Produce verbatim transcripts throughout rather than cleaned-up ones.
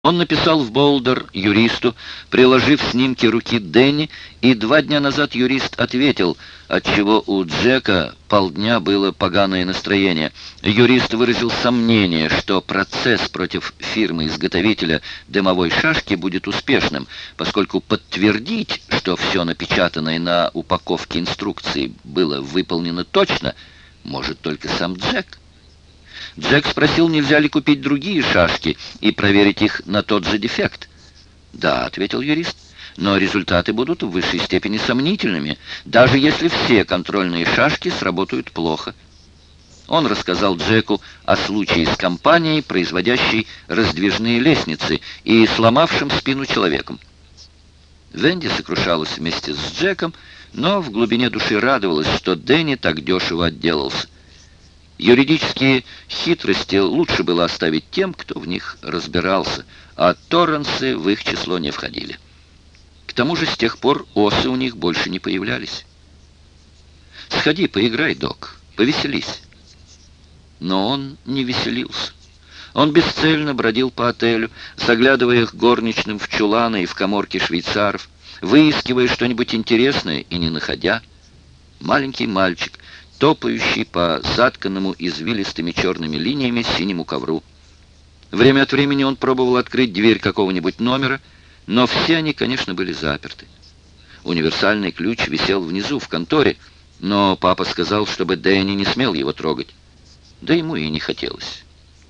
Он написал в Болдер юристу, приложив снимки руки Дэнни, и два дня назад юрист ответил, отчего у Джека полдня было поганое настроение. Юрист выразил сомнение, что процесс против фирмы-изготовителя дымовой шашки будет успешным, поскольку подтвердить, что все напечатанное на упаковке инструкции было выполнено точно, может только сам Джек. Джек спросил, нельзя ли купить другие шашки и проверить их на тот же дефект. «Да», — ответил юрист, — «но результаты будут в высшей степени сомнительными, даже если все контрольные шашки сработают плохо». Он рассказал Джеку о случае с компанией, производящей раздвижные лестницы, и сломавшим спину человеком. Венди сокрушалась вместе с Джеком, но в глубине души радовалась, что Дэнни так дешево отделался. Юридические хитрости лучше было оставить тем, кто в них разбирался, а Торренсы в их число не входили. К тому же с тех пор осы у них больше не появлялись. «Сходи, поиграй, док, повеселись». Но он не веселился. Он бесцельно бродил по отелю, заглядывая к горничным в чуланы и в каморки швейцаров, выискивая что-нибудь интересное и не находя. Маленький мальчик, топающий по затканному извилистыми черными линиями синему ковру. Время от времени он пробовал открыть дверь какого-нибудь номера, но все они, конечно, были заперты. Универсальный ключ висел внизу, в конторе, но папа сказал, чтобы Дэнни не смел его трогать. Да ему и не хотелось.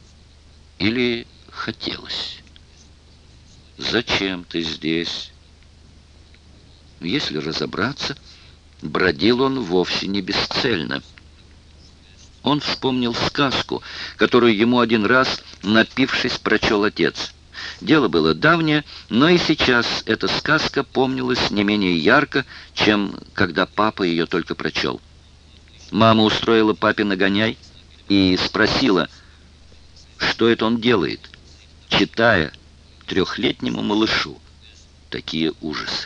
Или хотелось. «Зачем ты здесь?» Если разобраться, бродил он вовсе не бесцельно. Он вспомнил сказку, которую ему один раз, напившись, прочел отец. Дело было давнее, но и сейчас эта сказка помнилась не менее ярко, чем когда папа ее только прочел. Мама устроила папе нагоняй и спросила, что это он делает, читая трехлетнему малышу такие ужасы.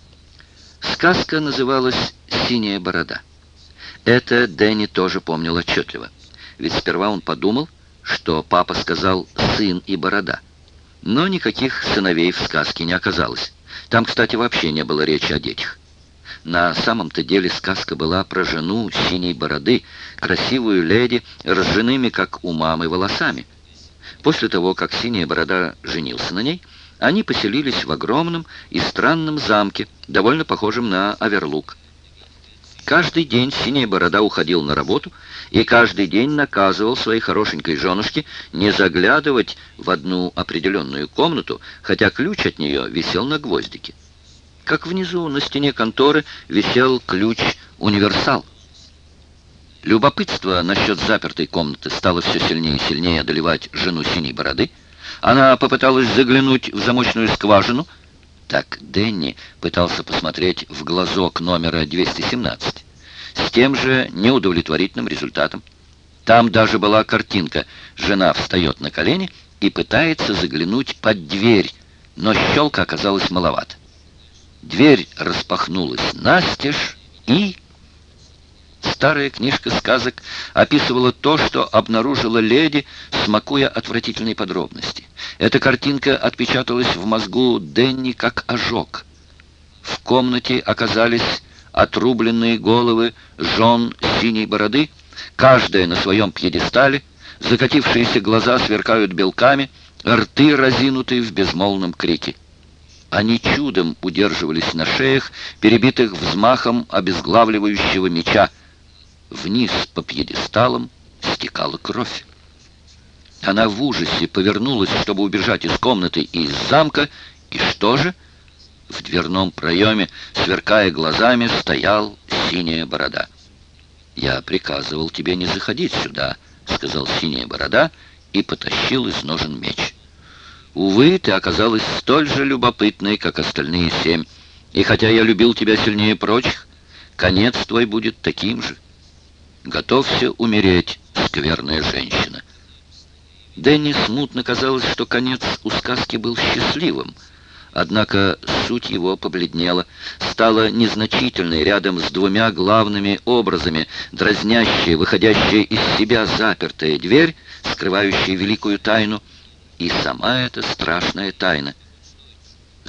Сказка называлась «Синяя борода». Это Дэнни тоже помнил отчетливо. Ведь сперва он подумал, что папа сказал «сын и борода». Но никаких сыновей в сказке не оказалось. Там, кстати, вообще не было речи о детях. На самом-то деле сказка была про жену синей бороды, красивую леди, с ржаными, как у мамы, волосами. После того, как синяя борода женился на ней, они поселились в огромном и странном замке, довольно похожем на Оверлук. Каждый день синяя борода уходил на работу и каждый день наказывал своей хорошенькой женушке не заглядывать в одну определенную комнату, хотя ключ от нее висел на гвоздике. Как внизу на стене конторы висел ключ-универсал. Любопытство насчет запертой комнаты стало все сильнее и сильнее одолевать жену синей бороды. Она попыталась заглянуть в замочную скважину. Так Дэнни пытался посмотреть в глазок номера двести семнадцать. С тем же неудовлетворительным результатом. Там даже была картинка. Жена встает на колени и пытается заглянуть под дверь, но щелка оказалась маловато. Дверь распахнулась настежь, и... Старая книжка сказок описывала то, что обнаружила леди, смакуя отвратительные подробности. Эта картинка отпечаталась в мозгу Дэнни как ожог. В комнате оказались отрубленные головы жен синей бороды, каждая на своем пьедестале, закатившиеся глаза сверкают белками, рты разинуты в безмолвном крике. Они чудом удерживались на шеях, перебитых взмахом обезглавливающего меча. Вниз по пьедесталам стекала кровь. Она в ужасе повернулась, чтобы убежать из комнаты и из замка, и что же? В дверном проеме, сверкая глазами, стоял синяя борода. «Я приказывал тебе не заходить сюда», — сказал синяя борода и потащил из ножен меч. «Увы, ты оказалась столь же любопытной, как остальные семь, и хотя я любил тебя сильнее прочих, конец твой будет таким же. Готовься умереть, скверная женщина». Дэнни смутно казалось, что конец у сказки был счастливым. Однако суть его побледнела, стала незначительной рядом с двумя главными образами: дразнящая, выходящая из себя запертая дверь, скрывающая великую тайну, и сама эта страшная тайна.